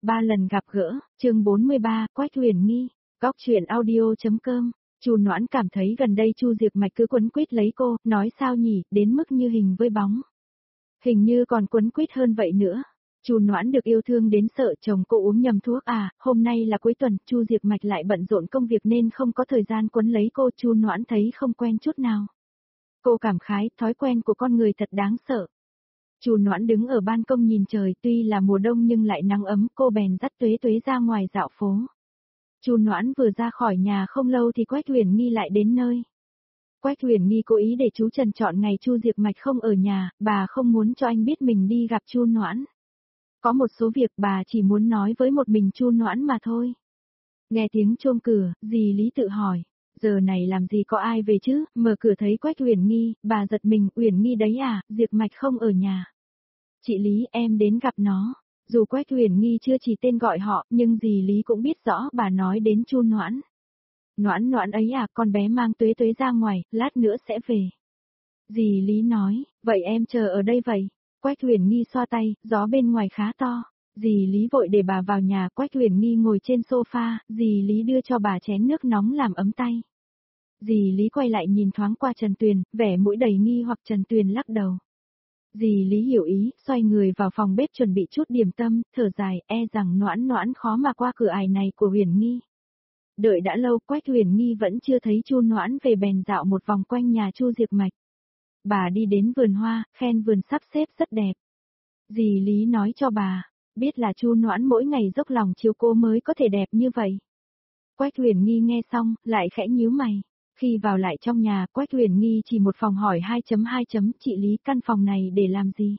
Ba lần gặp gỡ, chương 43, Quách Huyền Nghi, góc truyện audio.com. Chu Noãn cảm thấy gần đây Chu Diệp Mạch cứ quấn quýt lấy cô, nói sao nhỉ, đến mức như hình với bóng. Hình như còn quấn quýt hơn vậy nữa. Chu Noãn được yêu thương đến sợ chồng cô uống nhầm thuốc à, hôm nay là cuối tuần, Chu Diệp Mạch lại bận rộn công việc nên không có thời gian quấn lấy cô, Chu Noãn thấy không quen chút nào. Cô cảm khái, thói quen của con người thật đáng sợ. Chu Noãn đứng ở ban công nhìn trời, tuy là mùa đông nhưng lại nắng ấm, cô bèn dắt Tuế Tuế ra ngoài dạo phố. Chu Noãn vừa ra khỏi nhà không lâu thì Quách Huyền Nghi lại đến nơi. Quách Huyền Nghi cố ý để chú Trần chọn ngày Chu Diệp Mạch không ở nhà, bà không muốn cho anh biết mình đi gặp Chu Noãn. Có một số việc bà chỉ muốn nói với một mình Chu Noãn mà thôi. Nghe tiếng chuông cửa, dì Lý tự hỏi, giờ này làm gì có ai về chứ, mở cửa thấy Quách Huyền Nghi, bà giật mình, Huyền Nghi đấy à, Diệp Mạch không ở nhà. Chị Lý, em đến gặp nó. Dù Quách Huyền Nghi chưa chỉ tên gọi họ, nhưng dì Lý cũng biết rõ bà nói đến Chu Noãn. Noãn Noãn ấy à, con bé mang Tuế Tuế ra ngoài, lát nữa sẽ về. Dì Lý nói, vậy em chờ ở đây vậy. Quách Huyền Nghi xoa tay, gió bên ngoài khá to. Dì Lý vội để bà vào nhà, Quách Huyền Nghi ngồi trên sofa, dì Lý đưa cho bà chén nước nóng làm ấm tay. Dì Lý quay lại nhìn thoáng qua Trần Tuyền, vẻ mũi đầy nghi hoặc. Trần Tuyền lắc đầu. Dì Lý hiểu ý, xoay người vào phòng bếp chuẩn bị chút điểm tâm, thở dài, e rằng Noãn Noãn khó mà qua cửa ải này của Huyền Nghi. Đợi đã lâu, Quách Huyền Nghi vẫn chưa thấy Chu Noãn về, bèn dạo một vòng quanh nhà Chu Diệp Mạch. Bà đi đến vườn hoa, khen vườn sắp xếp rất đẹp. Dì Lý nói cho bà, biết là Chu Noãn mỗi ngày dốc lòng chiếu cố mới có thể đẹp như vậy. Quách Huyền Nghi nghe xong, lại khẽ nhíu mày. Khi vào lại trong nhà, Quách Huyền Nghi chỉ một phòng hỏi 2.2. Chị Lý, căn phòng này để làm gì?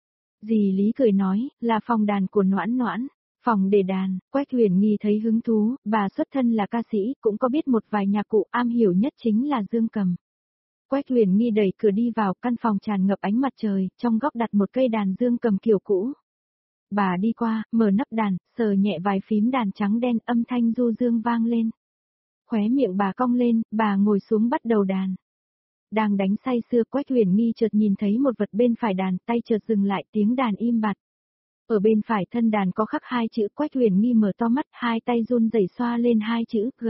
Dì Lý cười nói, là phòng đàn của Noãn Noãn. Phòng để đàn, Quách Huyền Nghi thấy hứng thú, bà xuất thân là ca sĩ, cũng có biết một vài nhạc cụ, am hiểu nhất chính là dương cầm. Quách Huyền Nghi đẩy cửa đi vào, căn phòng tràn ngập ánh mặt trời, trong góc đặt một cây đàn dương cầm kiểu cũ. Bà đi qua, mở nắp đàn, sờ nhẹ vài phím đàn trắng đen, âm thanh du dương vang lên. Khóe miệng bà cong lên, bà ngồi xuống bắt đầu đàn. Đang đánh say sưa, Quách Huyền Nghi chợt nhìn thấy một vật bên phải đàn, tay chợt dừng lại, tiếng đàn im bặt. Ở bên phải thân đàn có khắc hai chữ, Quách Huyền Nghi mở to mắt, hai tay run rẩy xoa lên hai chữ G.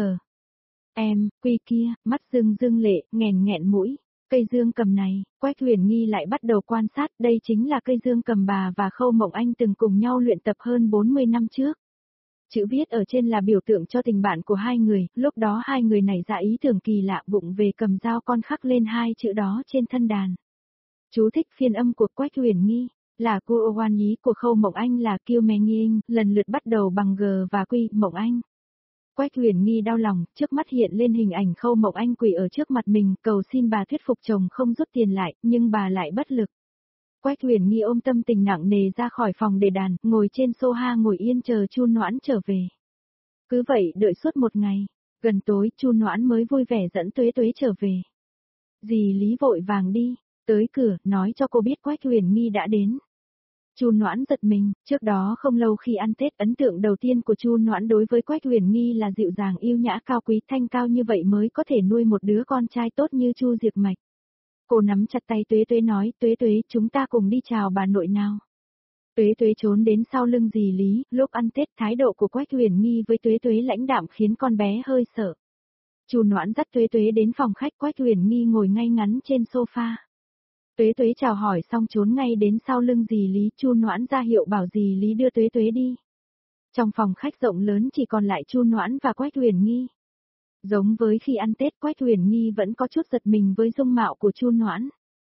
Em, quy kia, mắt rưng rưng lệ, nghẹn nghẹn mũi. Cây dương cầm này, Quách Huyền Nghi lại bắt đầu quan sát, đây chính là cây dương cầm bà và Khâu Mộng Anh từng cùng nhau luyện tập hơn 40 năm trước. Chữ viết ở trên là biểu tượng cho tình bạn của hai người, lúc đó hai người nảy ra ý tưởng kỳ lạ, bụng về cầm dao con khắc lên hai chữ đó trên thân đàn. Chú thích phiên âm của Quách Huyền Nghi, là cô oan nhí của Khâu Mộng Anh là Kiêu Mè Nghiêng, lần lượt bắt đầu bằng G và Quy, Mộng Anh. Quách Huyền Nghi đau lòng, trước mắt hiện lên hình ảnh Khâu Mộng Anh quỳ ở trước mặt mình, cầu xin bà thuyết phục chồng không rút tiền lại, nhưng bà lại bất lực. Quách Huyền Nghi ôm tâm tình nặng nề ra khỏi phòng để đàn, ngồi trên sofa ngồi yên chờ Chu Noãn trở về. Cứ vậy đợi suốt một ngày, gần tối Chu Noãn mới vui vẻ dẫn Tuế Tuế trở về. Dì Lý vội vàng đi, tới cửa, nói cho cô biết Quách Huyền Nghi đã đến. Chu Noãn giật mình, trước đó không lâu khi ăn Tết, ấn tượng đầu tiên của Chu Noãn đối với Quách Huyền Nghi là dịu dàng yêu nhã cao quý, thanh cao như vậy mới có thể nuôi một đứa con trai tốt như Chu Diệp Mạch. Cô nắm chặt tay Tuế Tuế nói, Tuế Tuế, chúng ta cùng đi chào bà nội nào. Tuế Tuế trốn đến sau lưng dì Lý, lúc ăn Tết thái độ của Quách Huyền Nghi với Tuế Tuế lãnh đạm khiến con bé hơi sợ. Chu Noãn dắt Tuế Tuế đến phòng khách, Quách Huyền Nghi ngồi ngay ngắn trên sofa. Tuế Tuế chào hỏi xong trốn ngay đến sau lưng dì Lý, Chu Noãn ra hiệu bảo dì Lý đưa Tuế Tuế đi. Trong phòng khách rộng lớn chỉ còn lại Chu Noãn và Quách Huyền Nghi. Giống với khi ăn Tết, Quách Huyền Nghi vẫn có chút giật mình với dung mạo của Chu Noãn.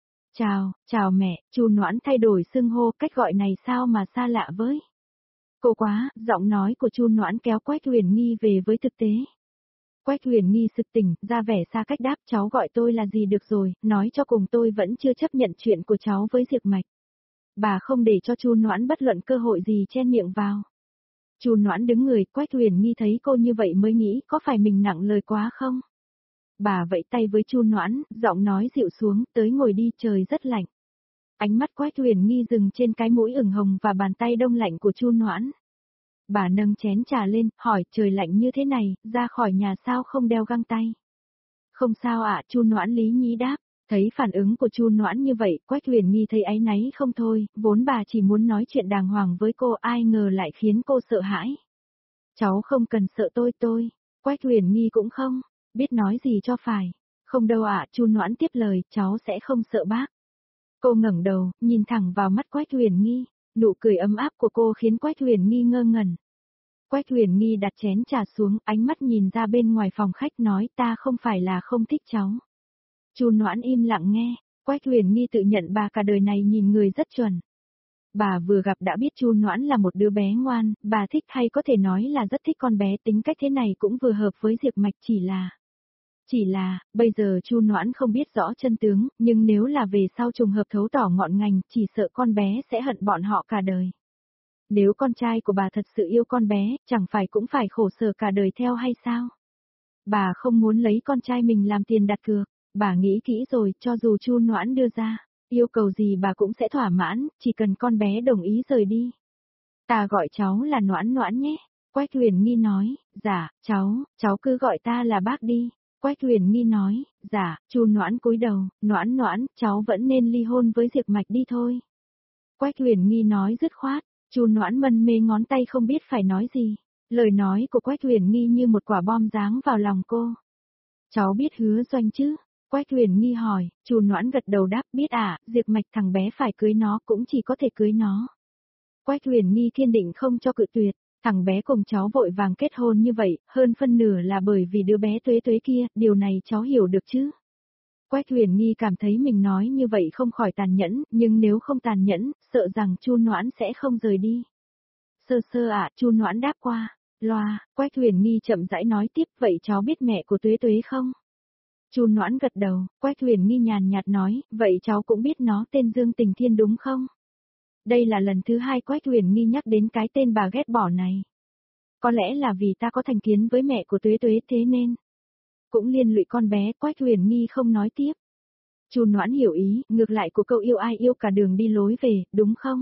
Chào mẹ, Chu Noãn thay đổi xưng hô, cách gọi này sao mà xa lạ với. Cô quá, giọng nói của Chu Noãn kéo Quách Huyền Nghi về với thực tế. Quách Huyền Nghi sực tỉnh, ra vẻ xa cách đáp, cháu gọi tôi là gì được rồi, nói cho cùng tôi vẫn chưa chấp nhận chuyện của cháu với Diệp Mạch. Bà không để cho Chu Noãn bất luận cơ hội gì chen miệng vào. Chu Noãn đứng người, Quách Huyền Nghi thấy cô như vậy mới nghĩ có phải mình nặng lời quá không? Bà vẫy tay với Chu Noãn, giọng nói dịu xuống, tới ngồi đi, trời rất lạnh. Ánh mắt Quách Huyền Nghi dừng trên cái mũi ửng hồng và bàn tay đông lạnh của Chu Noãn. Bà nâng chén trà lên, hỏi, trời lạnh như thế này, ra khỏi nhà sao không đeo găng tay? Không sao ạ, Chu Noãn lý nhí đáp, Thấy phản ứng của Chu Noãn như vậy, Quách Huyền Nghi thấy áy náy không thôi, vốn bà chỉ muốn nói chuyện đàng hoàng với cô, ai ngờ lại khiến cô sợ hãi. Cháu không cần sợ tôi. Quách Huyền Nghi cũng không biết nói gì cho phải. Không đâu ạ, Chu Noãn tiếp lời, cháu sẽ không sợ bác. Cô ngẩng đầu, nhìn thẳng vào mắt Quách Huyền Nghi, nụ cười ấm áp của cô khiến Quách Huyền Nghi ngơ ngẩn. Quách Huyền Nghi đặt chén trà xuống, ánh mắt nhìn ra bên ngoài phòng khách nói ta không phải là không thích cháu. Chu Noãn im lặng nghe, Quách Huyền Nghi tự nhận bà cả đời này nhìn người rất chuẩn. Bà vừa gặp đã biết Chu Noãn là một đứa bé ngoan, bà thích hay có thể nói là rất thích con bé, tính cách thế này cũng vừa hợp với Diệp Mạch, chỉ là, bây giờ Chu Noãn không biết rõ chân tướng, nhưng nếu là về sau trùng hợp thấu tỏ ngọn ngành, chỉ sợ con bé sẽ hận bọn họ cả đời. Nếu con trai của bà thật sự yêu con bé, chẳng phải cũng phải khổ sở cả đời theo hay sao? Bà không muốn lấy con trai mình làm tiền đặt cược, bà nghĩ kỹ rồi, cho dù Chu Noãn đưa ra, yêu cầu gì bà cũng sẽ thỏa mãn, chỉ cần con bé đồng ý rời đi. Ta gọi cháu là Noãn Noãn nhé, Quách Huyền Nghi nói, dạ, cháu cứ gọi ta là bác đi. Quách Huyền Nghi nói, dạ, Chu Noãn cúi đầu, Noãn Noãn, cháu vẫn nên ly hôn với Diệp Mạch đi thôi. Quách Huyền Nghi nói dứt khoát, Chu Noãn mân mê ngón tay không biết phải nói gì. Lời nói của Quách Huyền Nghi như một quả bom giáng vào lòng cô. Cháu biết Hứa Doanh chứ? Quách Huyền Nghi hỏi, Chu Noãn gật đầu đáp biết Diệp Mạch thằng bé phải cưới nó cũng chỉ có thể cưới nó. Quách Huyền Nghi kiên định không cho cự tuyệt, thằng bé cùng cháu vội vàng kết hôn như vậy, hơn phân nửa là bởi vì đứa bé Tuế Tuế kia, điều này cháu hiểu được chứ? Quách Huyền Nghi cảm thấy mình nói như vậy không khỏi tàn nhẫn, nhưng nếu không tàn nhẫn, sợ rằng Chu Noãn sẽ không rời đi. Sơ sơ Chu Noãn đáp qua, loa, Quách Huyền Nghi chậm rãi nói tiếp, vậy cháu biết mẹ của Tuế Tuế không? Chu Noãn gật đầu, Quách Huyền Nghi nhàn nhạt nói, vậy cháu cũng biết nó tên Dương Tình Thiên đúng không? Đây là lần thứ hai Quách Huyền Nghi nhắc đến cái tên bà ghét bỏ này. Có lẽ là vì ta có thành kiến với mẹ của Tuế Tuế thế nên. Cũng liên lụy con bé, Quách Huyền Nghi không nói tiếp. Chu Noãn hiểu ý, ngược lại của câu yêu ai yêu cả đường đi lối về, đúng không?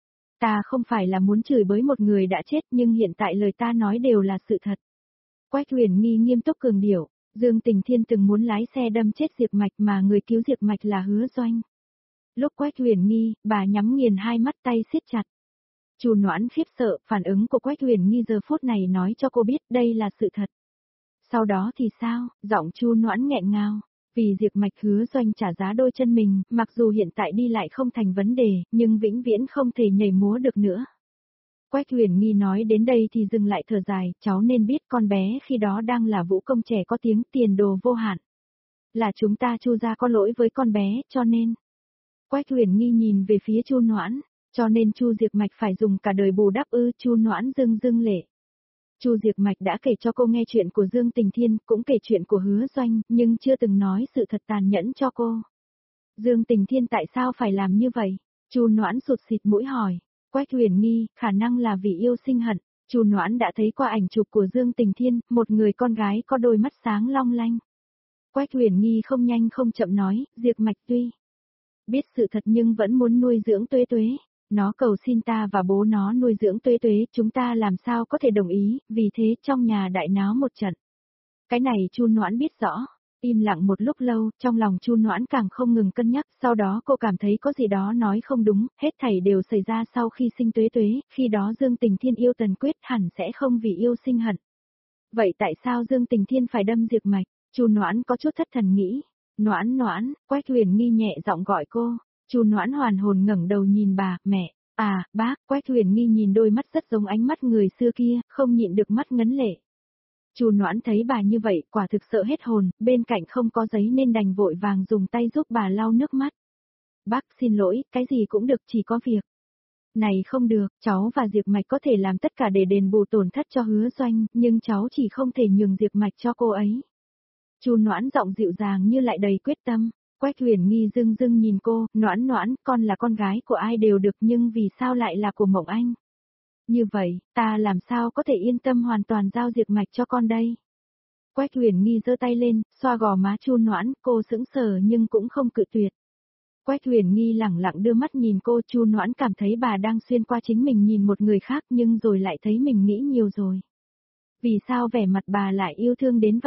Ta không phải là muốn chửi bới một người đã chết nhưng hiện tại lời ta nói đều là sự thật. Quách Huyền Nghi nghiêm túc cường điệu, Dương Tình Thiên từng muốn lái xe đâm chết Diệp Mạch mà người cứu Diệp Mạch là Hứa Doanh. Lúc Quách Huyền Nghi, bà nhắm nghiền hai mắt tay siết chặt. Chu Noãn khiếp sợ, phản ứng của Quách Huyền Nghi giờ phút này nói cho cô biết đây là sự thật. Sau đó thì sao, giọng Chu Noãn nghẹn ngào. Vì Diệp Mạch Hứa Doanh trả giá đôi chân mình, mặc dù hiện tại đi lại không thành vấn đề, nhưng vĩnh viễn không thể nhảy múa được nữa. Quách Huyền Nghi nói đến đây thì dừng lại thở dài, cháu nên biết con bé khi đó đang là vũ công trẻ có tiếng tiền đồ vô hạn. Là chúng ta Chu gia có lỗi với con bé, cho nên. Quách Huyền Nghi nhìn về phía Chu Noãn, cho nên Chu Diệp Mạch phải dùng cả đời bù đắp ư? Chu Noãn rưng rưng lệ. Chu Diệp Mạch đã kể cho cô nghe chuyện của Dương Tình Thiên, cũng kể chuyện của Hứa Doanh, nhưng chưa từng nói sự thật tàn nhẫn cho cô. Dương Tình Thiên tại sao phải làm như vậy? Chu Noãn sụt xịt mũi hỏi. Quách Huyền Nghi, khả năng là vì yêu sinh hận. Chu Noãn đã thấy qua ảnh chụp của Dương Tình Thiên, một người con gái có đôi mắt sáng long lanh. Quách Huyền Nghi không nhanh không chậm nói, Diệp Mạch tuy biết sự thật nhưng vẫn muốn nuôi dưỡng Tuế Tuế. Nó cầu xin ta và bố nó nuôi dưỡng Tuế Tuế, chúng ta làm sao có thể đồng ý, vì thế trong nhà đại náo một trận. Cái này Chu Noãn biết rõ. Im lặng một lúc lâu, trong lòng Chu Noãn càng không ngừng cân nhắc, sau đó cô cảm thấy có gì đó nói không đúng, hết thảy đều xảy ra sau khi sinh Tuế Tuế, khi đó Dương Tình Thiên yêu Tần Quyết hẳn sẽ không vì yêu sinh hận. Vậy tại sao Dương Tình Thiên phải đâm Diệp Mạch? Chu Noãn có chút thất thần nghĩ. Noãn Noãn, Quách Huyền Nghi nhẹ giọng gọi cô. Chu Noãn hoàn hồn ngẩng đầu nhìn bà, mẹ, bác, Quách Huyền Nghi nhìn đôi mắt rất giống ánh mắt người xưa kia, không nhịn được mắt ngấn lệ. Chu Noãn thấy bà như vậy, quả thực sợ hết hồn, bên cạnh không có giấy nên đành vội vàng dùng tay giúp bà lau nước mắt. Bác xin lỗi, cái gì cũng được, chỉ có việc. Này không được, cháu và Diệp Mạch có thể làm tất cả để đền bù tổn thất cho Hứa Doanh, nhưng cháu chỉ không thể nhường Diệp Mạch cho cô ấy. Chu Noãn giọng dịu dàng như lại đầy quyết tâm. Quách Huyền Nghi dưng dưng nhìn cô, Noãn Noãn, con là con gái của ai đều được nhưng vì sao lại là của Mộng Anh? Như vậy, ta làm sao có thể yên tâm hoàn toàn giao Diệp Mạch cho con đây? Quách Huyền Nghi giơ tay lên, xoa gò má Chu Noãn, cô sững sờ nhưng cũng không cự tuyệt. Quách Huyền Nghi lẳng lặng đưa mắt nhìn cô, Chu Noãn cảm thấy bà đang xuyên qua chính mình nhìn một người khác nhưng rồi lại thấy mình nghĩ nhiều rồi. Vì sao vẻ mặt bà lại yêu thương đến vậy?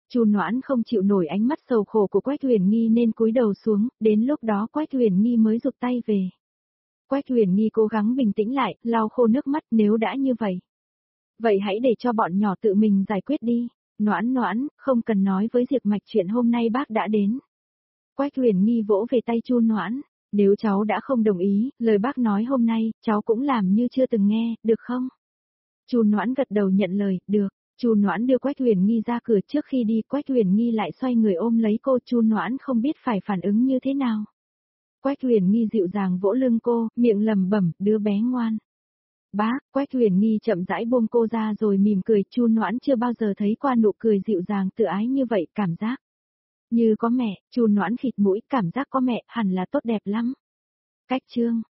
Chu Noãn không chịu nổi ánh mắt sầu khổ của Quách Huyền Nghi nên cúi đầu xuống, đến lúc đó Quách Huyền Nghi mới rụt tay về. Quách Huyền Nghi cố gắng bình tĩnh lại, lau khô nước mắt, nếu đã như vậy. Vậy hãy để cho bọn nhỏ tự mình giải quyết đi. Noãn Noãn, không cần nói với Diệp Mạch chuyện hôm nay bác đã đến. Quách Huyền Nghi vỗ về tay Chu Noãn, nếu cháu đã không đồng ý, lời bác nói hôm nay, cháu cũng làm như chưa từng nghe, được không? Chu Noãn gật đầu nhận lời, được. Chu Noãn đưa Quách Huyền Nghi ra cửa, trước khi đi Quách Huyền Nghi lại xoay người ôm lấy cô, Chu Noãn không biết phải phản ứng như thế nào. Quách Huyền Nghi dịu dàng vỗ lưng cô, miệng lẩm bẩm, đứa bé ngoan. Bác, Quách Huyền Nghi chậm rãi buông cô ra rồi mỉm cười, Chu Noãn chưa bao giờ thấy qua nụ cười dịu dàng tự ái như vậy, cảm giác như có mẹ. Chu Noãn khịt mũi, cảm giác có mẹ hẳn là tốt đẹp lắm. Cách chương